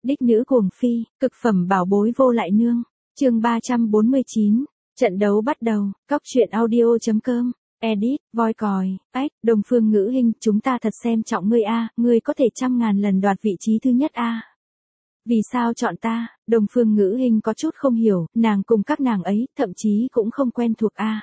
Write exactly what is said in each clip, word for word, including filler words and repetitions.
Đích nữ cuồng phi, cực phẩm bảo bối vô lại nương. Chương ba trăm bốn mươi chín. Trận đấu bắt đầu. Cóc truyện audio chấm com. Edit, voi còi, ách, Đồng Phương Ngữ Hinh, chúng ta thật xem trọng ngươi a, ngươi có thể trăm ngàn lần đoạt vị trí thứ nhất a. Vì sao chọn ta? Đồng Phương Ngữ Hinh có chút không hiểu, nàng cùng các nàng ấy, thậm chí cũng không quen thuộc a.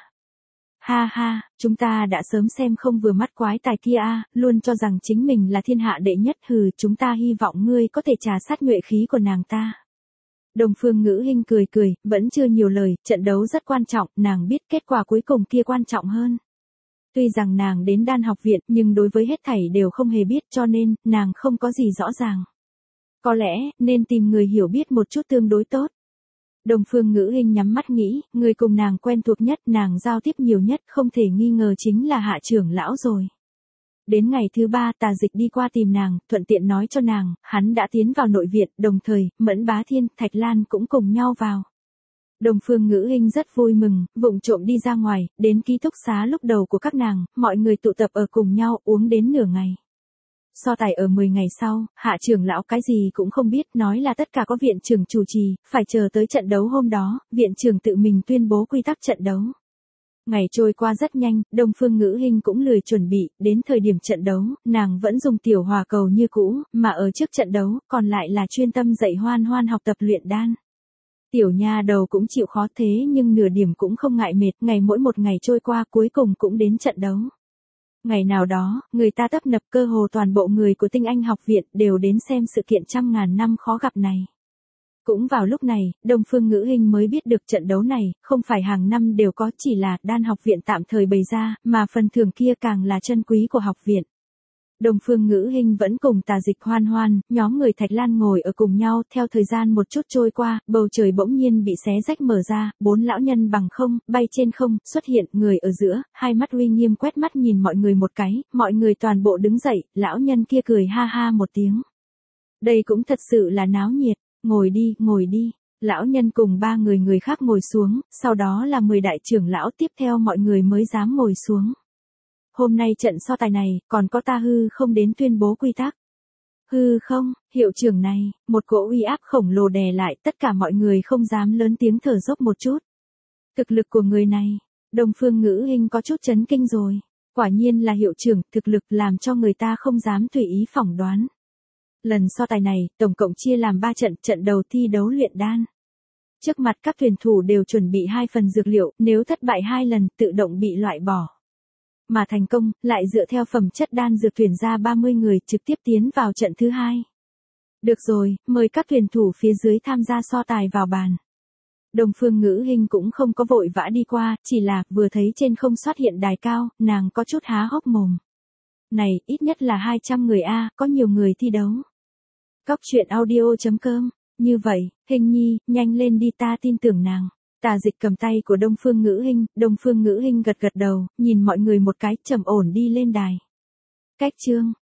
Ha ha, chúng ta đã sớm xem không vừa mắt quái tài kia a, luôn cho rằng chính mình là thiên hạ đệ nhất, hừ, chúng ta hy vọng ngươi có thể trà sát nhuệ khí của nàng ta. Đồng Phương Ngữ Hinh cười cười, vẫn chưa nhiều lời, trận đấu rất quan trọng, nàng biết kết quả cuối cùng kia quan trọng hơn. Tuy rằng nàng đến đan học viện, nhưng đối với hết thảy đều không hề biết, cho nên, nàng không có gì rõ ràng. Có lẽ, nên tìm người hiểu biết một chút tương đối tốt. Đồng Phương Ngữ Hinh nhắm mắt nghĩ, người cùng nàng quen thuộc nhất, nàng giao tiếp nhiều nhất, không thể nghi ngờ chính là Hạ trưởng lão rồi. Đến ngày thứ ba, Tà Dịch đi qua tìm nàng, thuận tiện nói cho nàng, hắn đã tiến vào nội viện, đồng thời, Mẫn Bá Thiên, Thạch Lan cũng cùng nhau vào. Đồng Phương Ngữ Hinh rất vui mừng, vụng trộm đi ra ngoài, đến ký túc xá lúc đầu của các nàng, mọi người tụ tập ở cùng nhau, uống đến nửa ngày. So tài ở mười ngày sau, Hạ trưởng lão cái gì cũng không biết, nói là tất cả có viện trưởng chủ trì, phải chờ tới trận đấu hôm đó, viện trưởng tự mình tuyên bố quy tắc trận đấu. Ngày trôi qua rất nhanh, Đồng Phương Ngữ Hinh cũng lười chuẩn bị, đến thời điểm trận đấu, nàng vẫn dùng tiểu hỏa cầu như cũ, mà ở trước trận đấu, còn lại là chuyên tâm dạy Hoan Hoan học tập luyện đan. Tiểu nha đầu cũng chịu khó thế nhưng nửa điểm cũng không ngại mệt, ngày mỗi một ngày trôi qua cuối cùng cũng đến trận đấu. Ngày nào đó, người ta tấp nập, cơ hồ toàn bộ người của Tinh Anh học viện đều đến xem sự kiện trăm ngàn năm khó gặp này. Cũng vào lúc này, Đồng Phương Ngữ Hinh mới biết được trận đấu này, không phải hàng năm đều có, chỉ là đan học viện tạm thời bày ra, mà phần thưởng kia càng là chân quý của học viện. Đồng Phương Ngữ Hinh vẫn cùng Tà Dịch, Hoan Hoan, nhóm người Thạch Lan ngồi ở cùng nhau, theo thời gian một chút trôi qua, bầu trời bỗng nhiên bị xé rách mở ra, bốn lão nhân bằng không, bay trên không, xuất hiện, người ở giữa, hai mắt uy nghiêm quét mắt nhìn mọi người một cái, mọi người toàn bộ đứng dậy, lão nhân kia cười ha ha một tiếng. Đây cũng thật sự là náo nhiệt, ngồi đi, ngồi đi. Lão nhân cùng ba người người khác ngồi xuống, sau đó là mười đại trưởng lão, tiếp theo mọi người mới dám ngồi xuống. Hôm nay trận so tài này, còn có ta hư không đến tuyên bố quy tắc. Hư không, hiệu trưởng này, một cỗ uy áp khổng lồ đè lại, tất cả mọi người không dám lớn tiếng thở dốc một chút. Thực lực của người này, Đồng Phương Ngữ Hinh có chút chấn kinh rồi. Quả nhiên là hiệu trưởng, thực lực làm cho người ta không dám tùy ý phỏng đoán. Lần so tài này, tổng cộng chia làm ba trận, trận đầu thi đấu luyện đan. Trước mặt các tuyển thủ đều chuẩn bị hai phần dược liệu, nếu thất bại hai lần, tự động bị loại bỏ. Mà thành công, lại dựa theo phẩm chất đan dược tuyển ra ba mươi người trực tiếp tiến vào trận thứ hai. Được rồi, mời các tuyển thủ phía dưới tham gia so tài vào bàn. Đồng Phương Ngữ Hinh cũng không có vội vã đi qua, chỉ là vừa thấy trên không xuất hiện đài cao, nàng có chút há hốc mồm. Này, ít nhất là hai trăm người a, có nhiều người thi đấu. Cóc truyện audio chấm com. Như vậy, Hinh nhi, nhanh lên đi, ta tin tưởng nàng. Tà Dịch cầm tay của Đồng Phương Ngữ Hinh, Đồng Phương Ngữ Hinh gật gật đầu, nhìn mọi người một cái, trầm ổn đi lên đài. Cách chương,